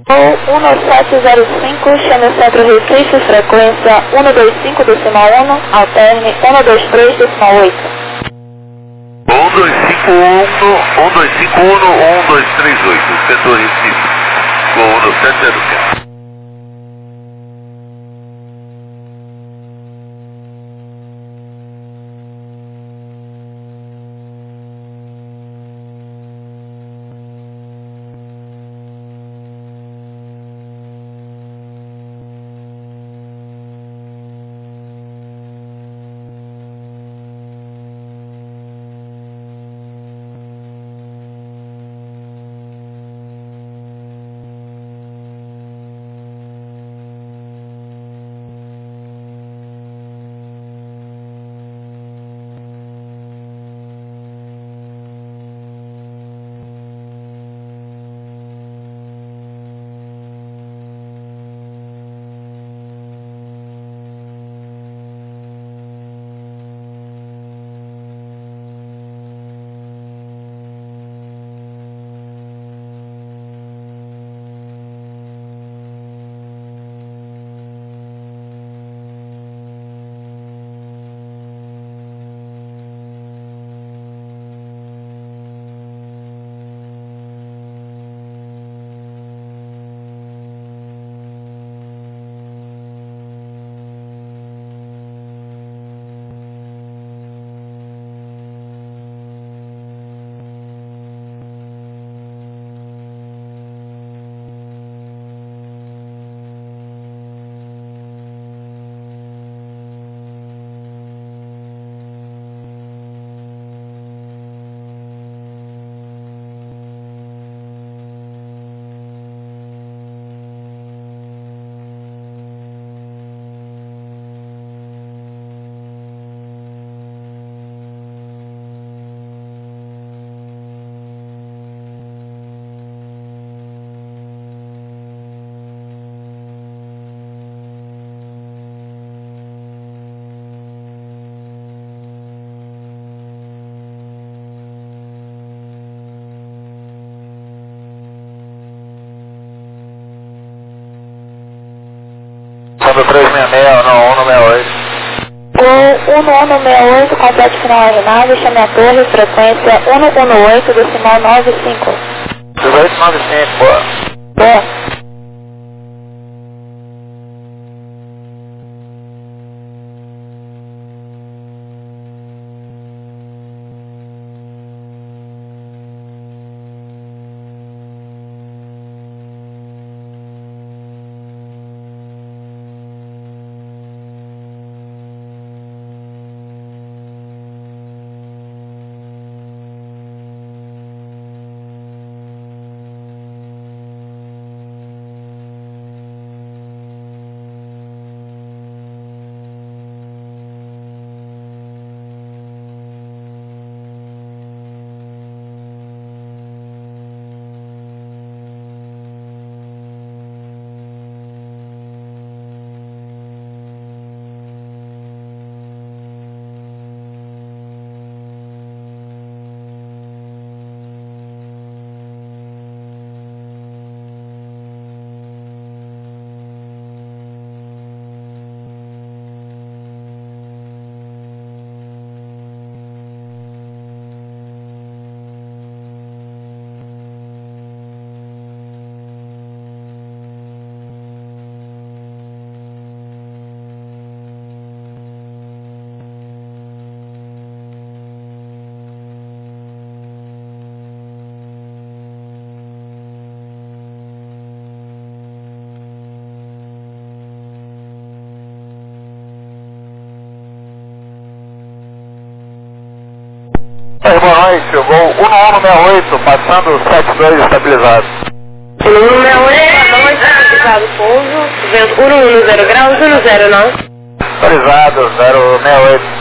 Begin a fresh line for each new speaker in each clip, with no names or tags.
Ou 1705, chame o Centro Recife, frequência 125 decimal 1, alterne 123 decimal 8.
1238, Centro Recife, voo no 707.
Sandro 366, não, 168.
Ou 1168, complete final aeronave, chame a torre, frequência 118, decimal 95.
1895, boa.
Boa.
Oi, boa noite, voo 1168, passando 72 estabilizado.
1168, boa noite, estabilizado pouso, vento 110 graus, 109.
Estabilizado, 068.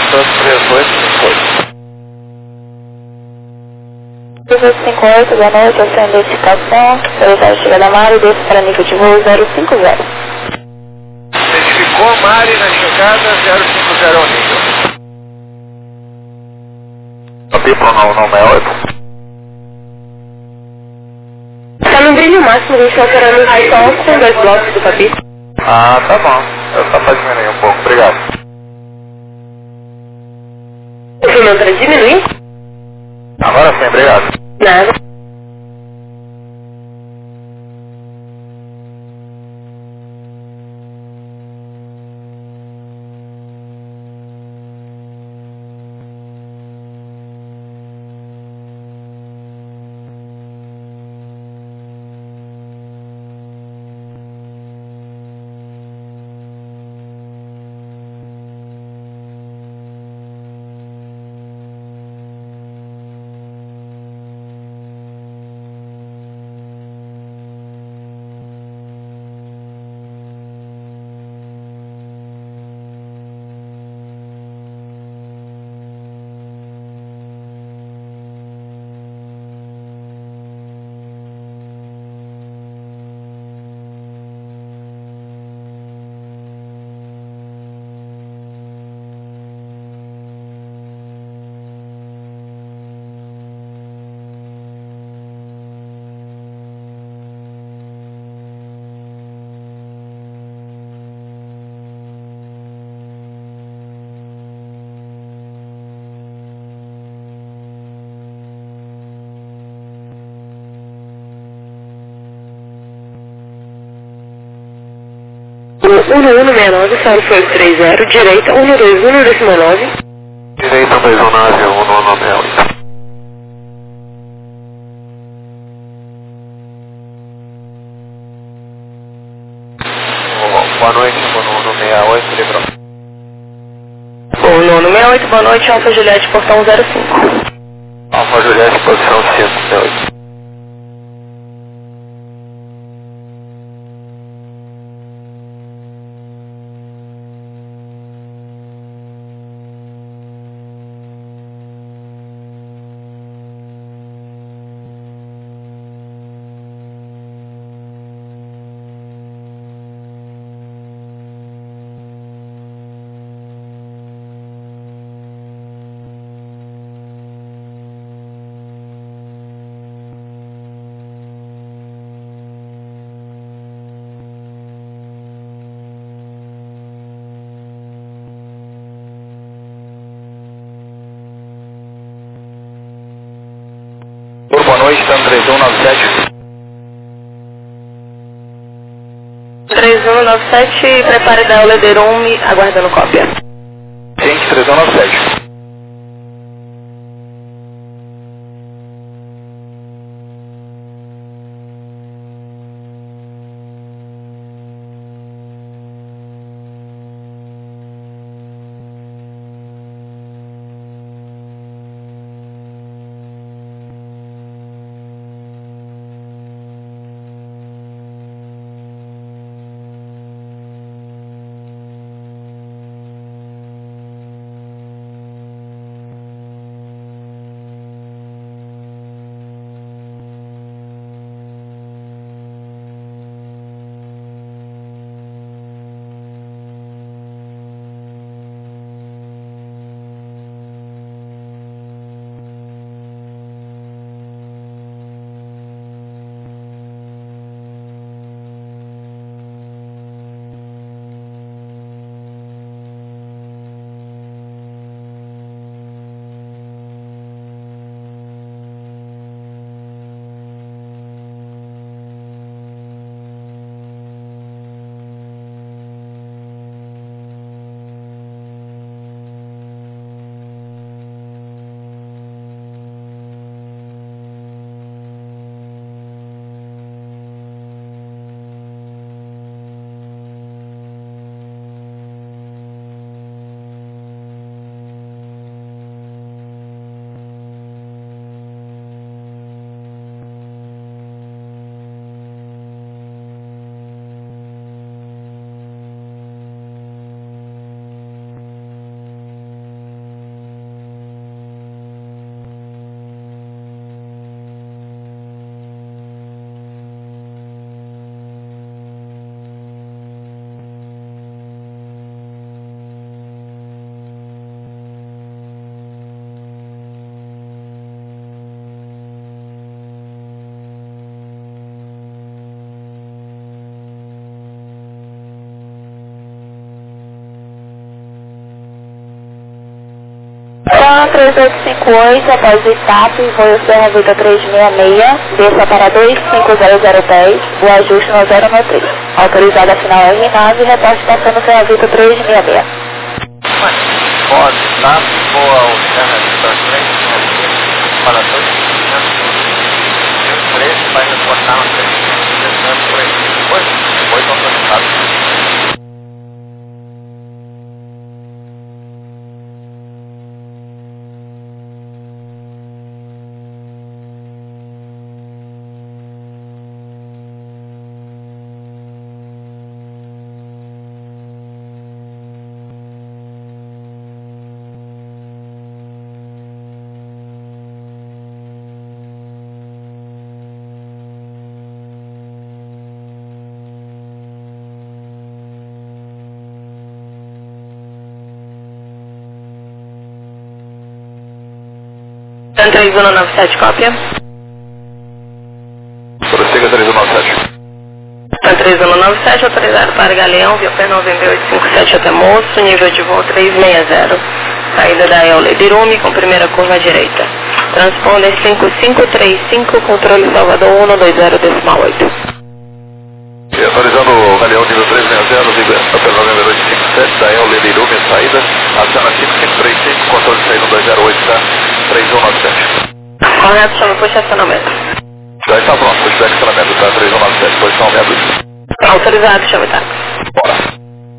58, boa noite, essa é a identificação, secretário chega da Mari, desce para nível de voo 050.
Identificou Mari na chegada 050 nível. People não 68.
Está no brilho máximo, a gente está operando high top com 2 blocos do Papi.
Ah, tá bom. Eu só para diminuir um pouco, obrigado.
O filmão para diminuir?
Agora sim, obrigado.
Nada. O 1169, salve foi 30, direita 121,9.
Direita 219, 1168. Boa noite, 1168, lembrou.
O 1168, boa noite, Alfa Juliette, portão 05.
Alfa Juliette, posição 168. Boa noite, estamos 3197.
3197, prepare da aula de Rome, aguardando cópia.
Gente, 3197.
3858, após o ITAP, voo Serra Vitor 366, desça para 25010, o ajuste no 093. Autorizada a final R9, reporte passando Serra Vitor 366.
Pode, TAP, voa ao Serra Vitor 366, para 250, vai reportar no 360 por aí. Depois autorizado.
Tan 3197, cópia.
Prossiga 3197.
Tan 3197, autorizado para Galeão, via P 9857 até Moço, nível de voo 360. Saída da Euler Birume com primeira curva à direita. Transponder 5535, controle Salvador 120,8.
E autorizando o Galeão nível 360, vibrando pelo 9857 da Euler Birume, saída, aciona 5535, controle saída 208 da 3197.
Correto, chama por estacionamento.
Já está pronto, push back estacionamento, tá? 3197, posição meia dúzia.
Autorizado, chama o táxi.
Bora.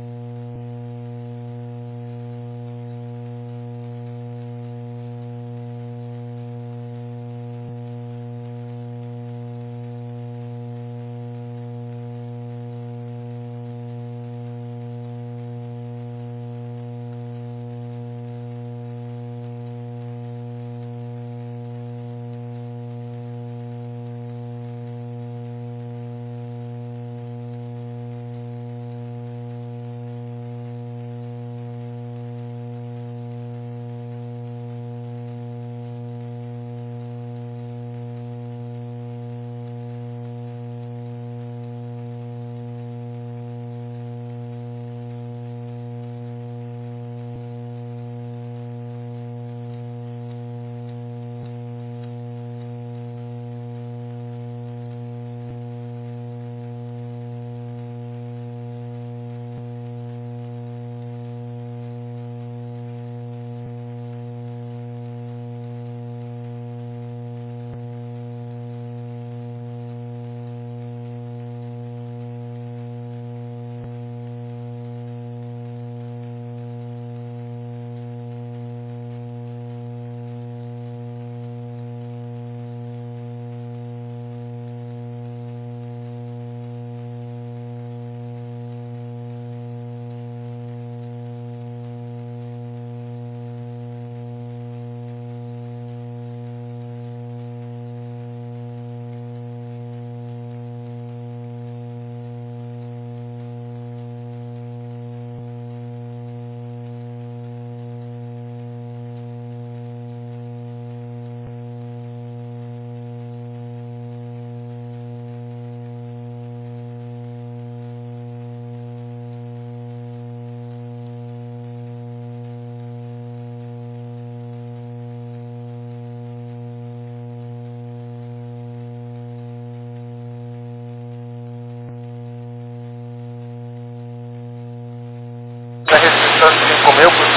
Está registrando 5.000 por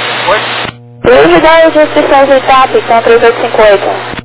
3858?
310 de inscrições do ITAP, então 3858.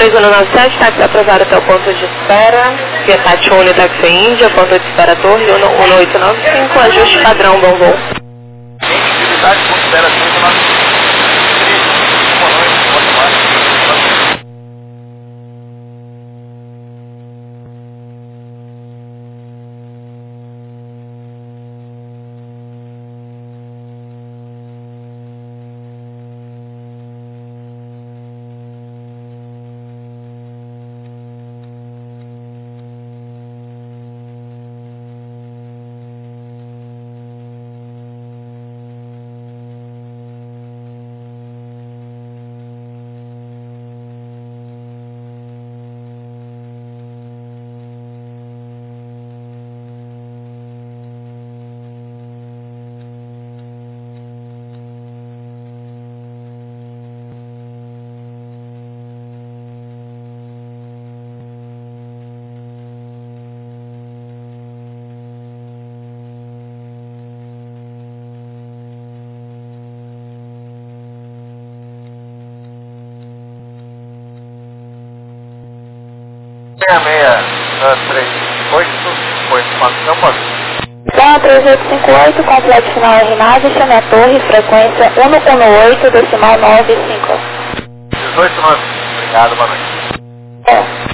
39197, táxi aprovado até o ponto de espera, via Tatione, táxi Índia, ponto de espera Torre, 1895, ajuste padrão, bom voo.
Atividade com espera 1895. Boa noite, pode mais.
Então, 3858, complexo final R9, chame a torre, frequência 118, decimal 95.
18,9. Obrigado, boa noite.
É.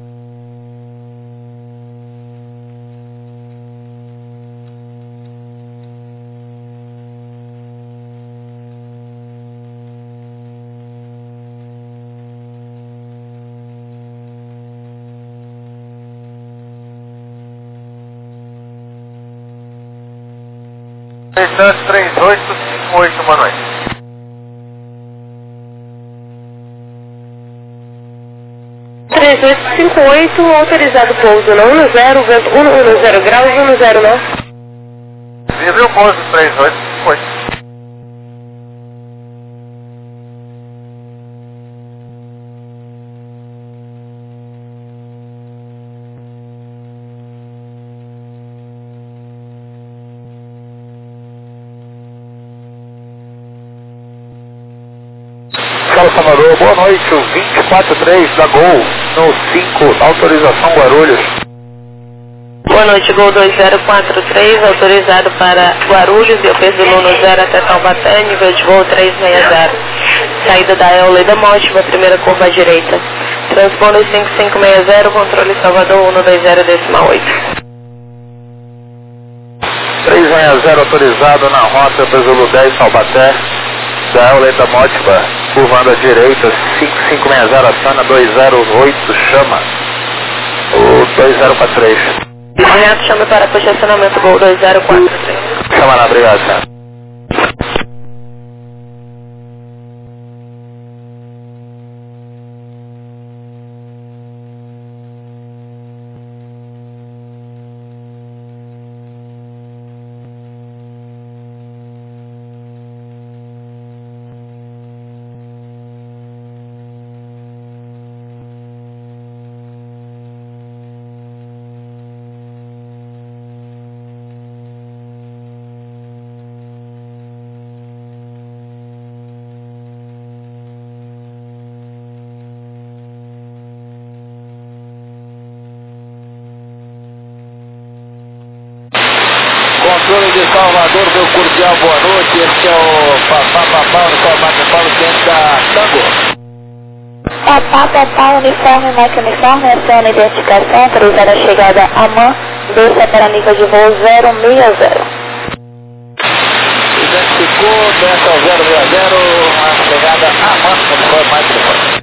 Restante 3858, boa noite.
Três 3858, autorizado pouso na 10, vento 110 graus, 10 não.
Livre o pouso 3858. Salvador, boa noite, o 243 da Gol, no 5, autorização Guarulhos.
Boa noite, Gol 2043, autorizado para Guarulhos, e o peso Luno 0 até Taubaté, nível de voo 360. Saída da Eoleda Mótima, primeira curva à direita. Transponder 5560, controle Salvador 120 decimal 8.
360 autorizado na rota Peso 10 Taubaté, da Eoleda Mótima, curvando à direita, 5560, Sana 208, chama, o 2043.
Correto, chame para posicionamento Gol 2043.
Chama lá, obrigado, senhor. Controle de Salvador, meu cordial boa noite. Este é o Papá uniforme Paulo Tenta Tango.
Papá uniforme, Mike uniforme, aciona identificação, autorizada a chegada a MAN, desça para nível de voo 060.
Identificou, desce ao 060, a chegada a MAN, uniforme Mike uniforme.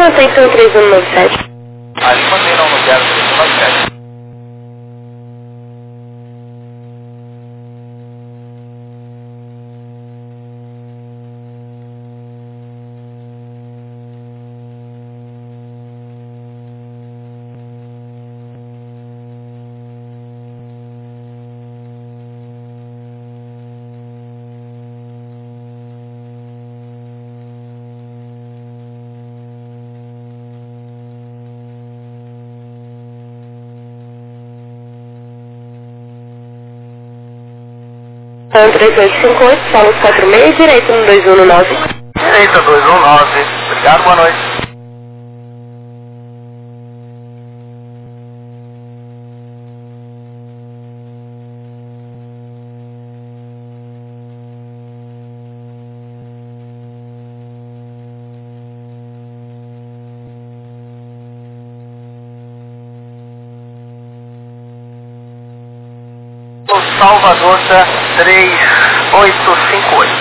atenção 3197.
Ali mantém não no 0397.
Então, 3858, solo 46, direito no 219.
Direita 219. Obrigado, boa noite. Salvador, 3858.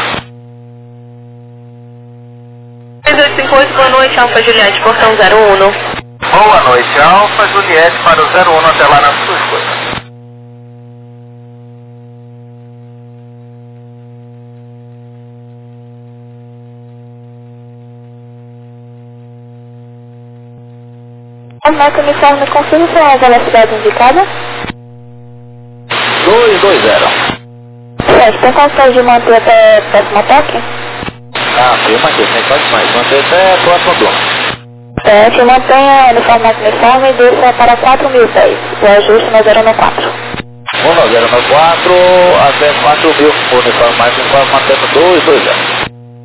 3858, boa noite, Alfa Juliette, portão 01.
Boa noite, Alfa Juliette para o 01 até lá na sua escuta.
Marca uniforme, confirma se é a velocidade indicada.
220.
Certo, tem condições de manter até o próximo ataque?
Ah, sim, manter, sem pode mais. Manter até a próxima bloco.
Certo, mantenha o uniforme e desça para 4010. O ajuste na 094.
1094 até 4000. Uniforme mais uniforme mantendo 220.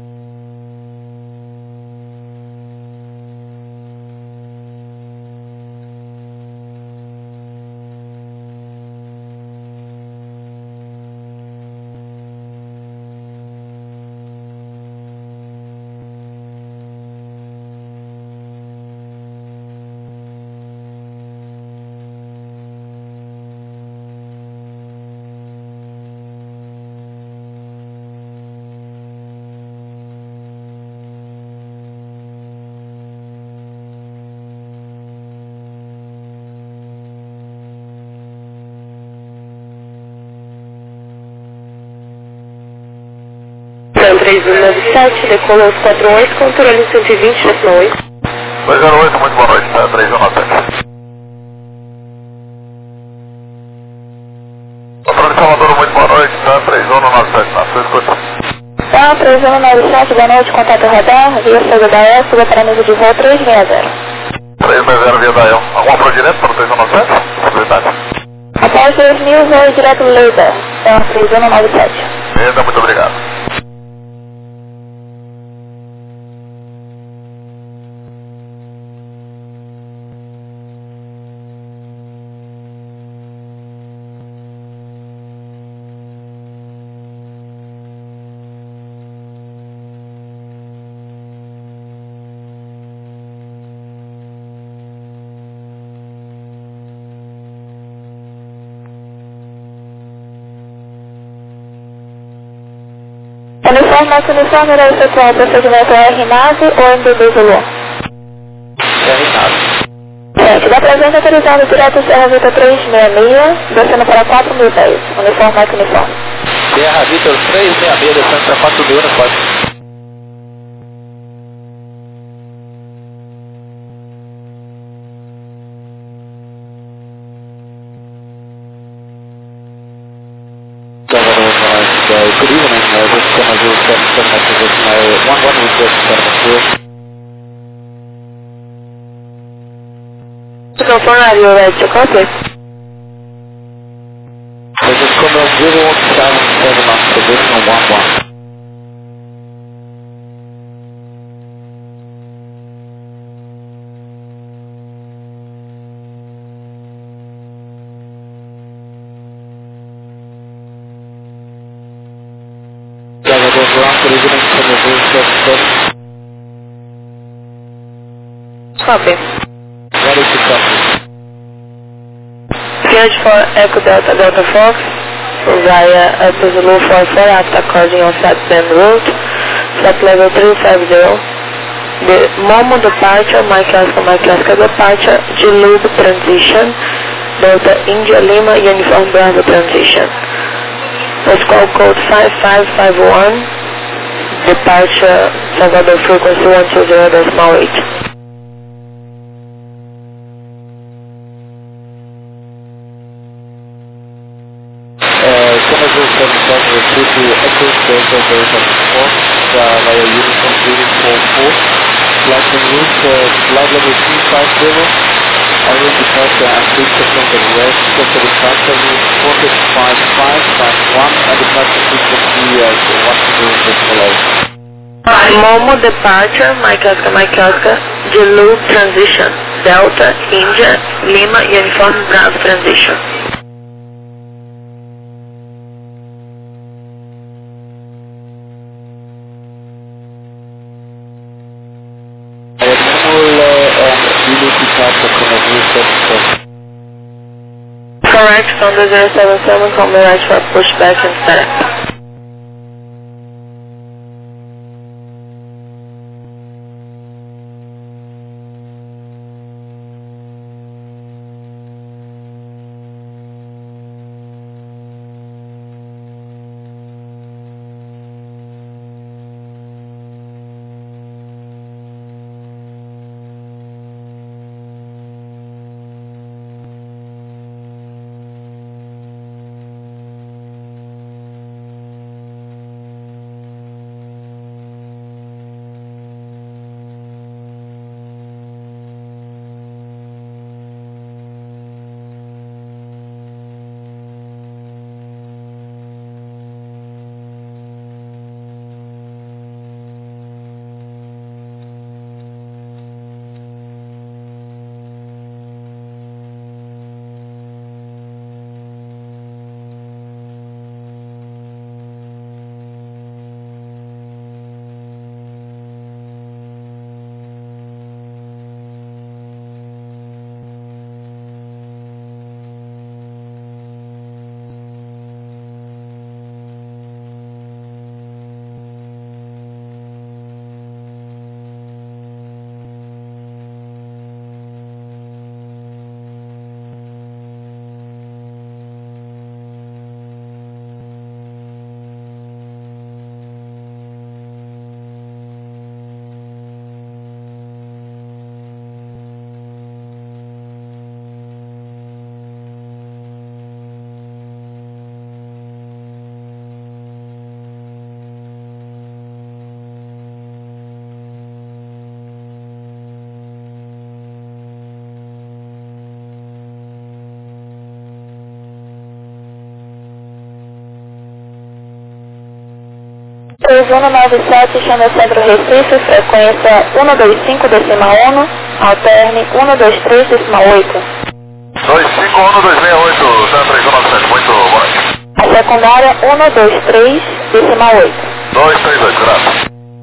Então, 3197, decolou os 48, controle 120, décimo 8.
208, muito boa noite, 3197. Controle Salvador, muito boa noite, 3197, na sua escuta.
Tá, 3197, boa noite, contato radar, via CDS, suba para nível de voo 360.
360 via Dael. Alguma pro direto para o 3197? Possibilidade.
Após 2000, voo direto no laser. Então, 3197.
Ainda, muito obrigado.
Nosso uniforme irá efetuar o procedimento R-Nave ou MDB Zulu?
R-Nave.
Certo, da presente autorizado direto Serra Vitor 366, descendo para 4010, uniforme mais uniforme.
Serra Vitor 366, descendo para 4000, não pode. Good evening, this is Channel 077 message with my 11 request for
Confirm radio ready to copy.
This is Channel 077 on position 11.
Copy.
Ready to copy.
Fiat for Echo Delta Delta Fox, via Echo Zulu 44 after causing on Flat Bend Route, flat level 350, The Momo departure, Mike Oscar departure, G-Loop transition, Delta India Lima Uniform Bravo transition. Pascal code 5551, departure Salvador frequency 120.8.
Via Uniform 044, flight en route, flight level 350, onward departure and please confirm the rest of the departure route 45551 and departure frequency 120.8.
Momo departure, Mike Oscar, G-Loop transition, Delta India Lima Uniform Bravo transition. Correct, Thunder 077, call me right for pushback and setup. Zona 97, chama Centro Recife, frequência 125,1, alterne 123,8.
251-268, Centro 197, muito boa noite.
A secundária 123,8.
232, graças.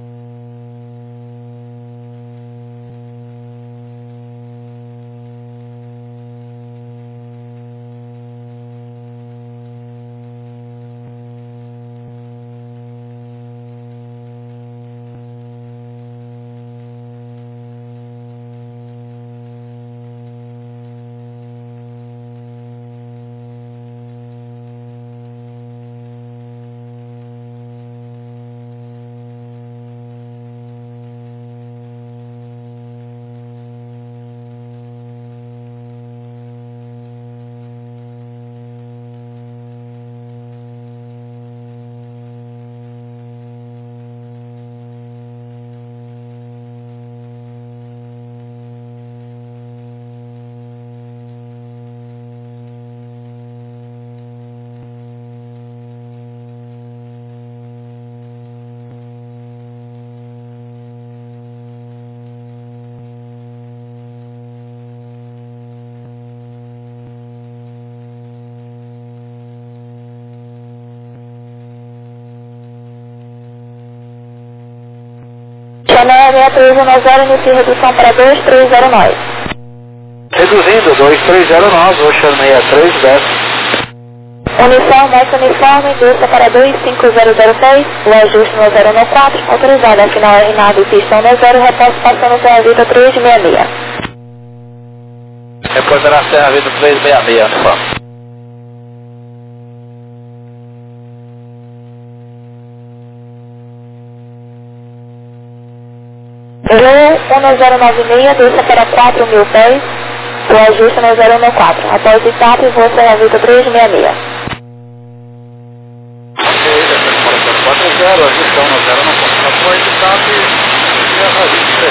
Channel 6390, inicia redução para 2309.
Reduzindo, 2309, Ocean 63, desce.
Uniforme, uniforme, desça para 25006, o ajuste no 014, autorizado a final R9 e pistão no 0, repórter passando pela Vida 366.
Repórter na Serra Vida 366, uniforme.
Blue 1096, desça para 4.000 pés, o ajuste no 014. Após etapa, voo Serra Vida 366.
Ajustão no 0 no ponto. Após etapa, Serra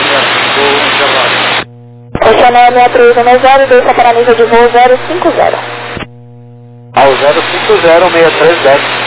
Vida 366,
Oceanéia 6310, desça para nível de voo 050.
Ao 050, 630.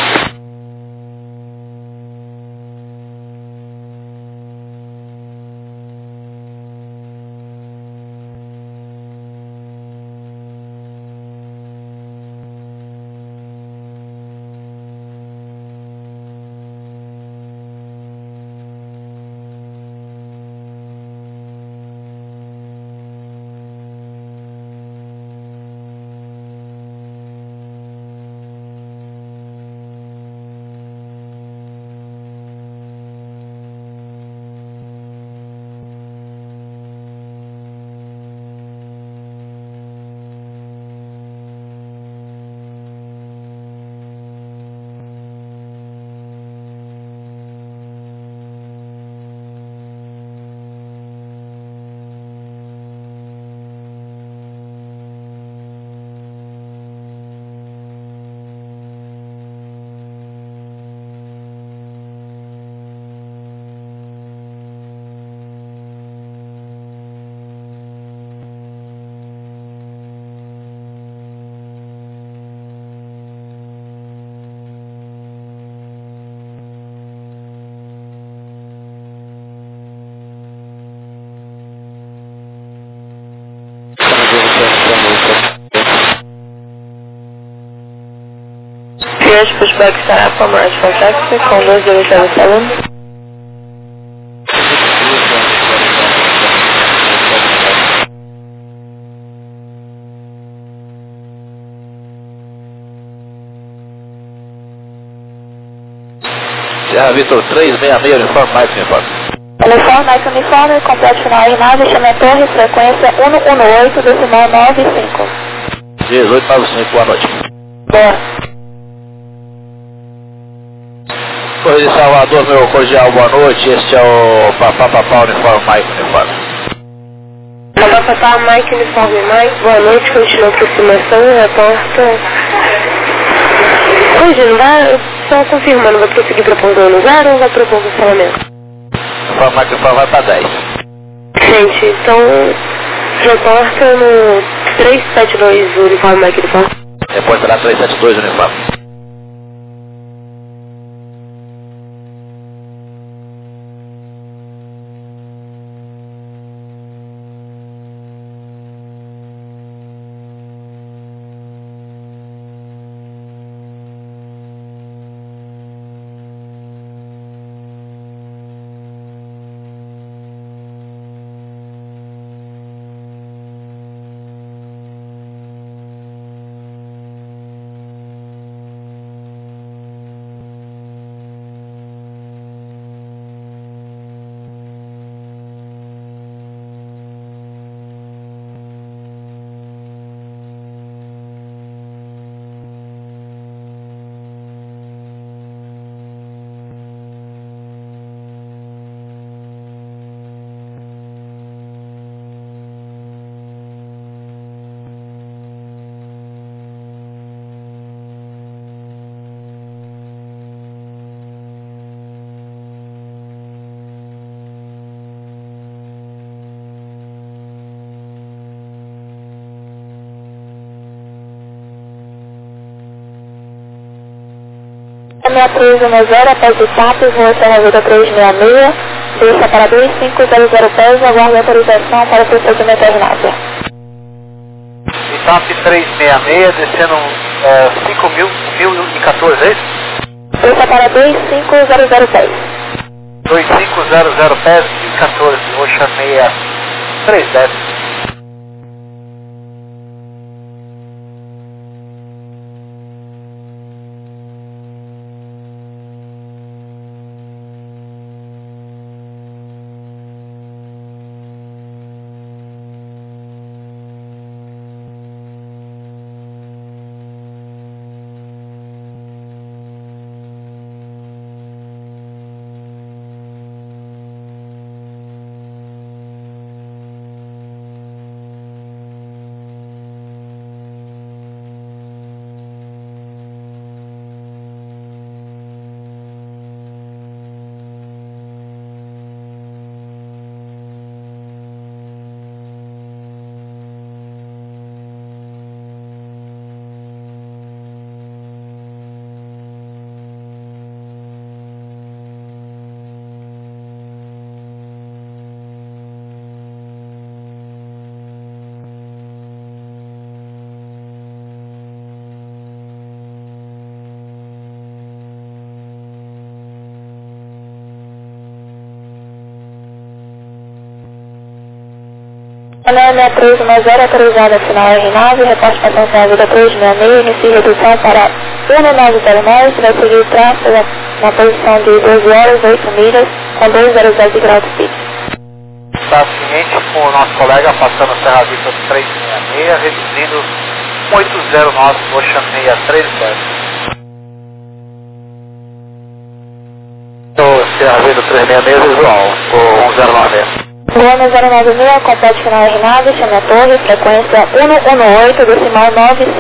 First pushback estará com a marcha contact com 2207.
Serra Vitor 366, uniforme mais uniforme.
Uniforme, mais uniforme, completo final R9, chama a torre, frequência 118, decimal 95.
1895, boa noite.
Boa.
Correio de Salvador, meu cordial, boa noite. Este é o Papapá uniforme Mike uniforme.
Papapá Mike uniforme Mike, boa noite, continua a aproximação, reporta. Hoje não vai, só confirmando, vai prosseguir para pousar no 0 ou vai para o cancelamento?
Uniforme Mike uniforme vai para 10.
Gente, então reporta no 372 uniforme Mike uniforme.
Depois será 372 uniforme.
Minha 310, após o TAP, voo Serra Vida 366, desça para 2500 pés, aguarde autorização para o procedimento Ernácia.
TAP 366, descendo 5.014, é isso?
Desça para 2500 pés.
2500 pés e 14, Oceaneia 310.
Chanel 6310, autorizada final R9, repasse passando com a vida 366, inicie redução para 1909, vai seguir o tráfego na posição de 12 horas, 8 milhas, com 200 de grau de speed.
Está seguinte com o nosso colega passando a Serra Vista 366, reduzindo 809, Ocean 637. Serra Vista 366, visual, o 109.
Goiânia 096, complete final R9, chame a torre, frequência 118, decimal 95.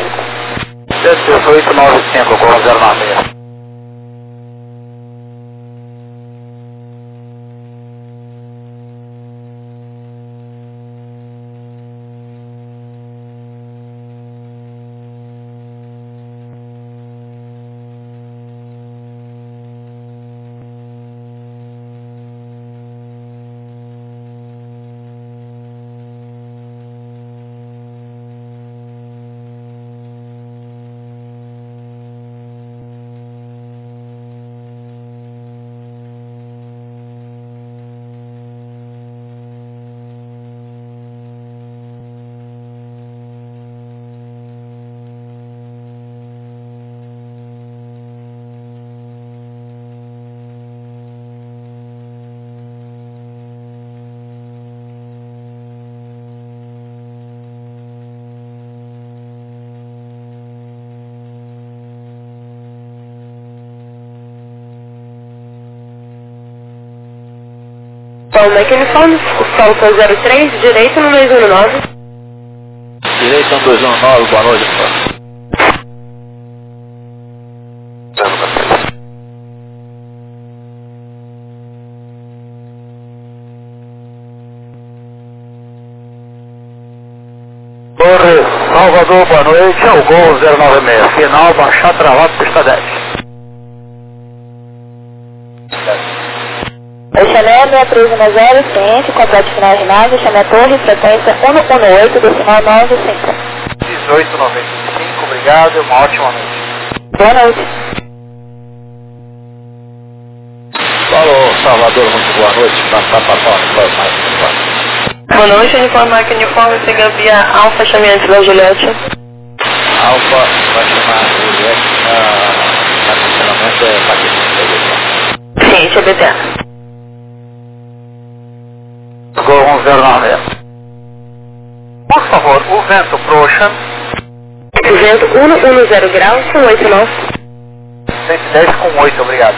1895, com 096.
Bom, Uniforme, Salto 03, direito no 219.
Direito no 219, boa noite, pessoal. Torre Salvador, boa noite, é o Gol 096, final, baixar travado, pista 10.
Chanel 6310, ciente, complete final R9, chame a torre, frequência 118, decimal 95.
1895, obrigado, uma ótima noite.
Boa noite.
Falou, Salvador, muito boa noite,
Boa noite, Uniforme, siga via Alfa, chame antes da Juliette.
Alfa, vai chamar a Juliette, na funcionamento é
Sim, CBTA.
Gol 109. Por favor, o vento pro Ocean.
O vento 110 graus com 8 nós.
110 com 8, obrigado.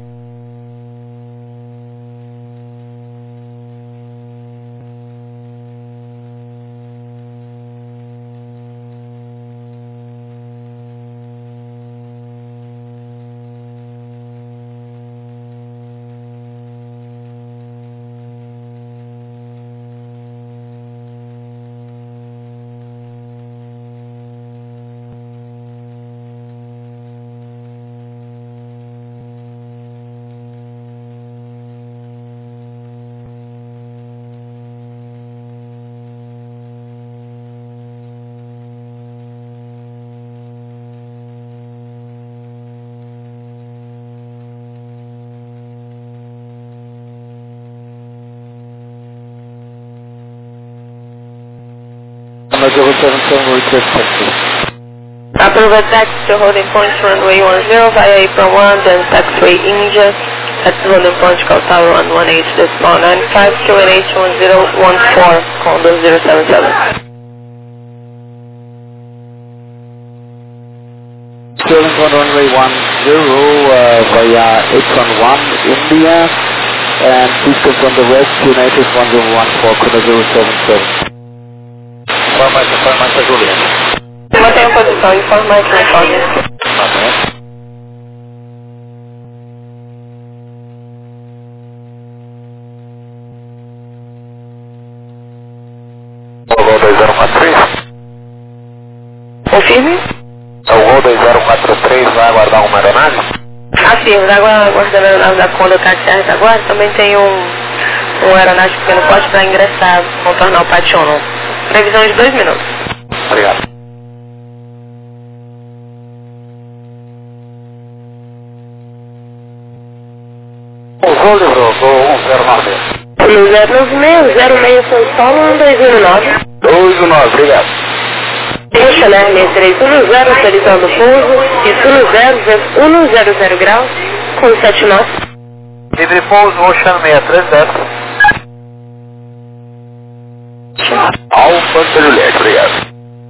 Approve taxi to holding point runway 10 via April 1, then taxiway India at holding point call tower 118 decimal 95, QNH 1014, condo 077.
Sterling on runway 10 via H11 India, and please confirm the rest, United 1014, condo 077. Informação, Juliana.
Mantenha a posição, informar que não pode.
Tá bem. O Gol 2043?
Confirme?
É o Gol 2043, vai aguardar uma aeronave?
Afirmo, aguardando a aeronave da Condor Taxi agora, também tem um aeronave pequeno porte para ingressar, contornar o pátio 1. Previsão de 2 minutos.
Obrigado. O voo livrou, Gol 109.
No 096, São Paulo, 219.
219, obrigado.
Ocean Air 6310, autorizando o pouso. Isso no 1000 graus, com 7 knots.
Livre pouso, Ocean 6310. Alfa Juliette, obrigado.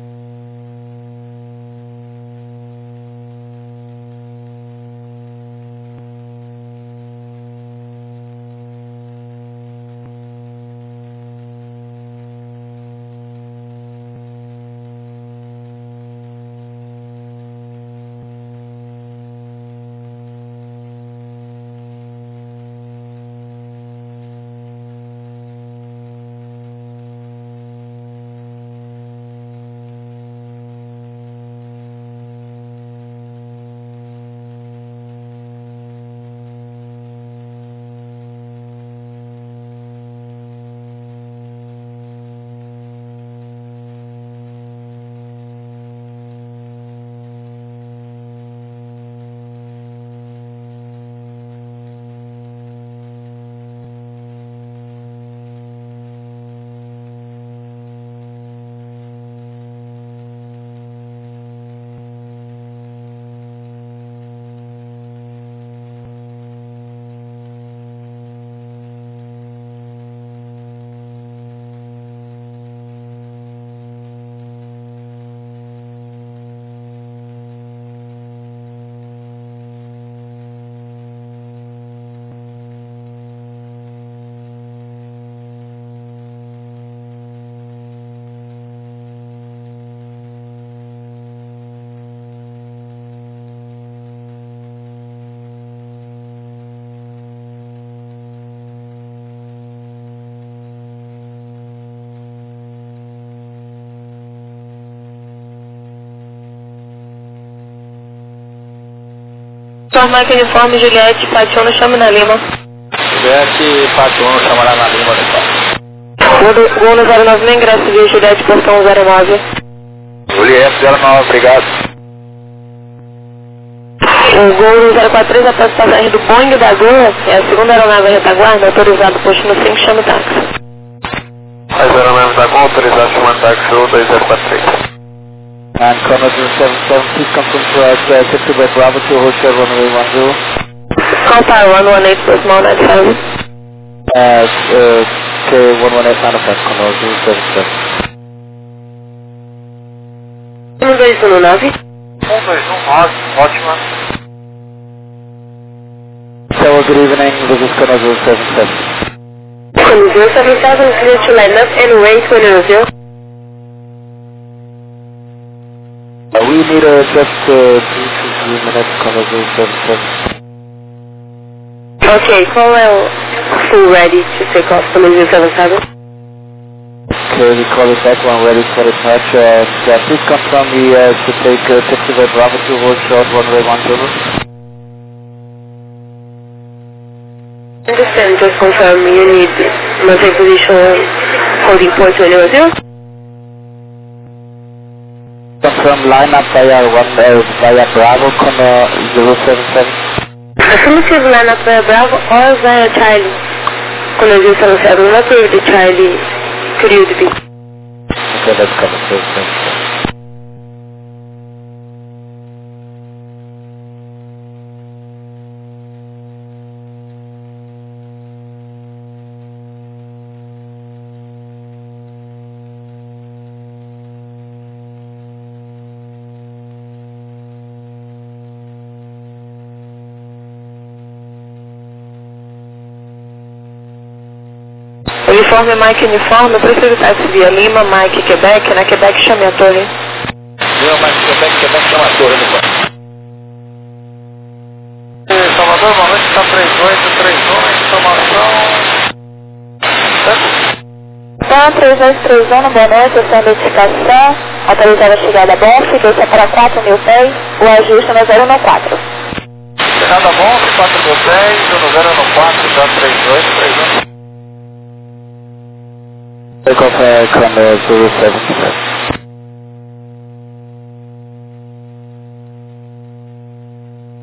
Mike Uniforme Juliette, Pationa, Chamana Lima.
Juliette, Pationa, Chamana Lima, pessoal.
Gol no 09, ingresso via Juliette, portão 09.
Juliette, 09, obrigado.
O Gol no 043, após passagem do Boeing da Gol, é a segunda aeronave retaguarda, autorizado posto no 5, chama táxi.
A aeronave da Gol, autorizado chamando táxi 2043.
And Conrad 077, please confirm for us, taxi by Bravo to Hotel runway 10.
Compare 118 for small 97.
K118 manifest, Conrad 077.
1219.
1219, ótima.
So good evening, this is Conrad 077.
Condition 77, clear to line up and wait for the
We need just 2 to 3 minutes, Conrad 077.
Ok, qual é o full ready to take off from the 077?
Okay, we call it back when ready for departure. Please confirm me to take taxi by Bravo to hold short runway 10.
Understand, just confirm you need maintain position holding point 0.
Confirm line up via Bravo, Conrad 077.
Affirmative line up via Bravo or via Charlie. Conrad 077, not the Charlie, could you be?
Okay, let's cover 077.
Uniforme Mike Uniforme, eu preciso táxi via Lima, Mike Quebec, na Quebec chame a torre.
Lima, Mike Quebec chama a torre, depois. Salvador, boa noite, está 3831, informação.
Tá, 3231, boa noite, essa é a notificação, autorizada a chegada a Bonf, desça para 4.000 pés, o ajuste no 014.
Chegada bom, 4.010, no 014, já 3831.
Take off Conrad 077.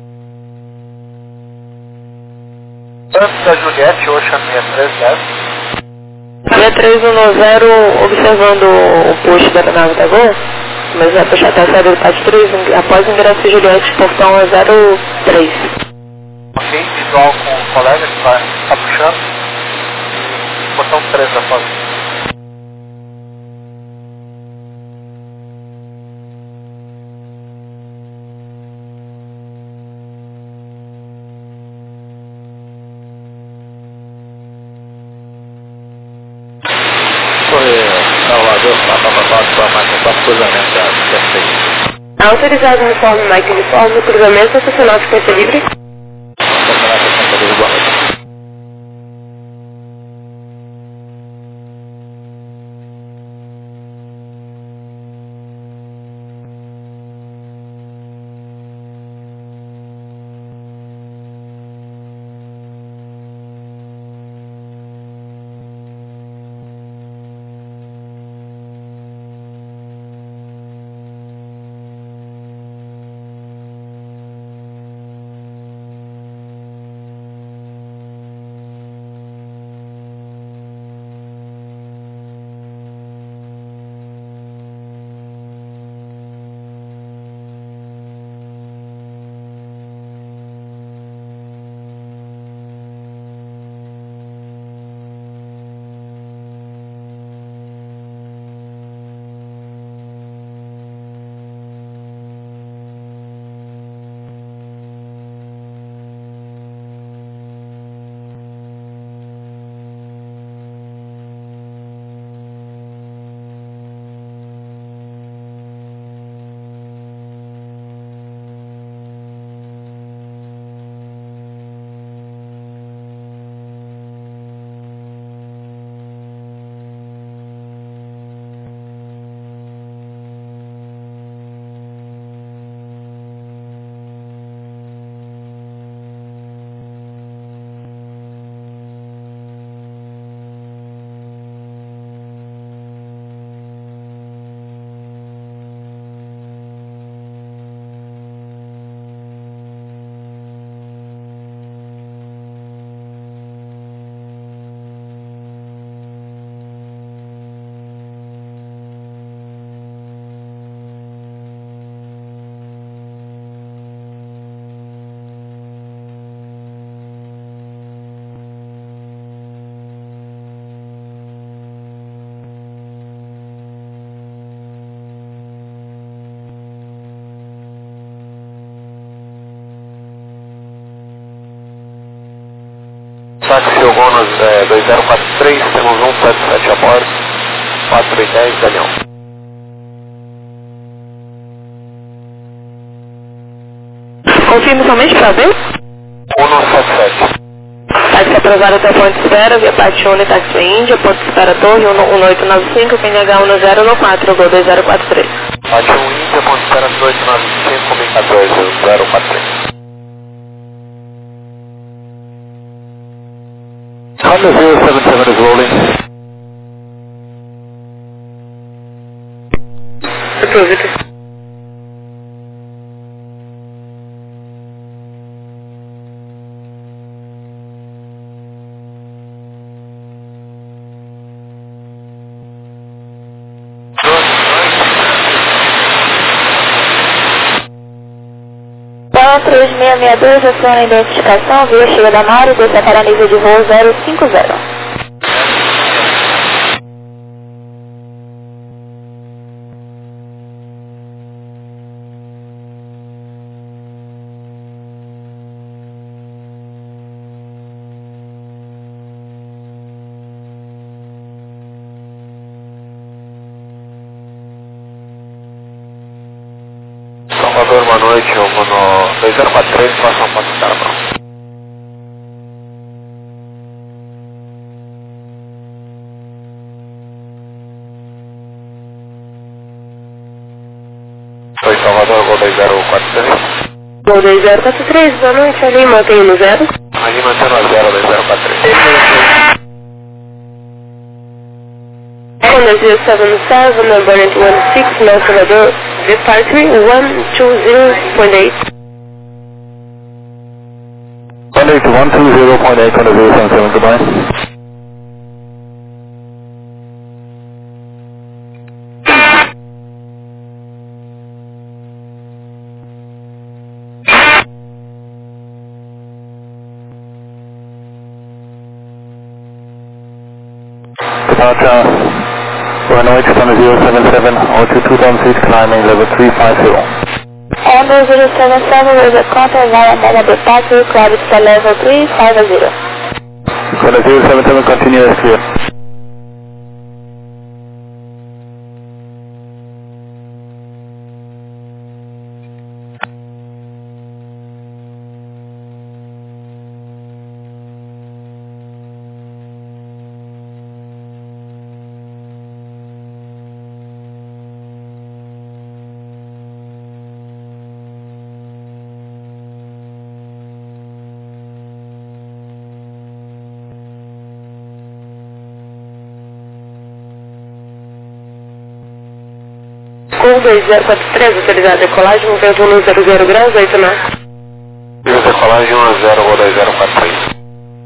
Santa Juliette, Ocean 6310.
310 observando o posto da nave da Gol, mas vai puxar até a saída do pátio 3, após o ingresso de Juliette, portão 03.
Ok, visual com o colega que está puxando. Portão 3 da fase.
Salvador, Papa 4, para mais um cruzamento da CFI.
Autorizado uniforme, Mike uniforme, cruzamento, estacional de pista livre.
Estacional de pista livre, boa noite.
Táxi Ogonas 2043, temos 177 a bordo, 410, Daniel.
Confirme somente para ver.
177.
Táxi aprovado até ponto de espera, via Pátio Uni, Táxi Índia, ponto de espera Torre 1895, PNH 1014, Gol 2043.
Pátio Índia, ponto de espera 1895, BIM 14043.
Honda 077 is rolling.
Approved.
Então, 3662, aciona a identificação, via Chega da Mário, desce para nível de voo 050.
Salvador, boa noite, eu vou no 2043, faça uma foto cara pra Oi, Salvador, Gol 2043.
Gol 2043, boa noite, ali mantém no 0.
Ali mantendo a 0, 2043.
Honda 077, number 816, North Salvador, departure 120.8.
120.8 on the 077, goodbye.
departure, runway 077, altitude 2 feet, climbing level 350.
On 077 with a contact via normal departure, climb to level 350.
Runway 077, continue as clear.
Gol 2043, autorizado a decolagem, movimento 100 graus, 8 knots.
Decolagem 10, Gol 2043.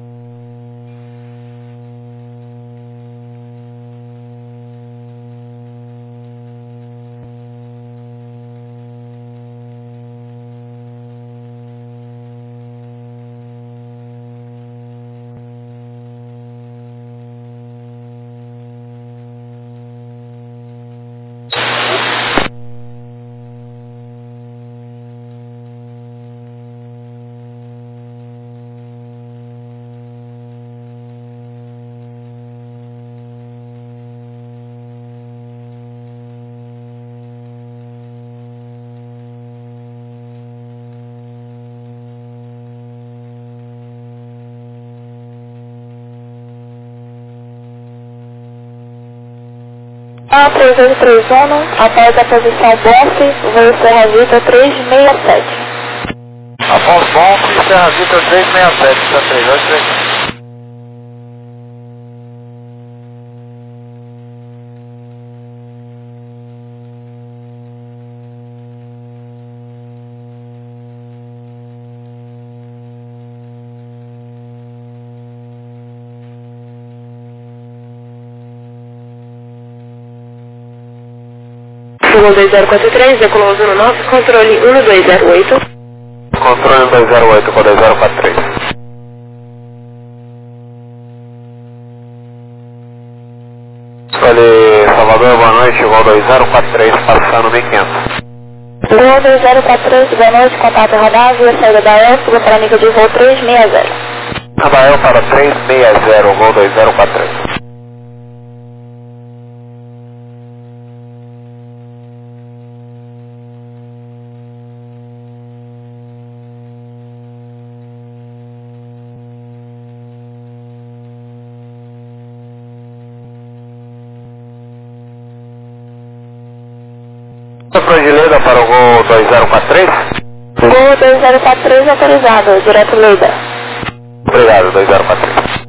A3831, após a posição BOF, voo Serra Vita 367.
Após BOF, Serra Vita 367, está 3831.
Gol 2043, decolou 09, controle 1208.
Controle 208, Gol 2043. Escolhe Salvador, boa noite, Gol 2043, passando 1500.
Gol 2043, boa noite, contato radar, via saída da EL, siga para nível de voo 360.
Rabael para 360, Gol 2043. Frangileda para o Gol 2043.
Gol 2043 autorizado, direto Leida.
Obrigado, 2043.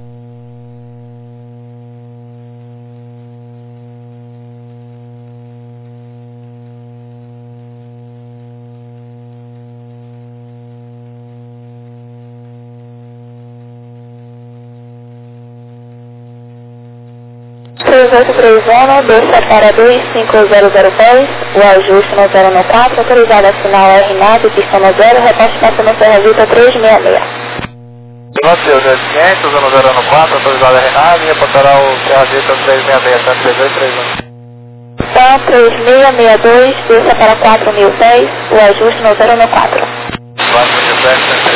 Desça para 25010, o ajuste no 094, autorizado a sinal RNAV, pista no 0, reposte passando Serra Vita 366.
Você, 500, zona 094, autorizado a RNAV, reportará o Serra Vita 366, tanto 3831.
Então, 3662, desça para 4010, o ajuste no 094.
4010,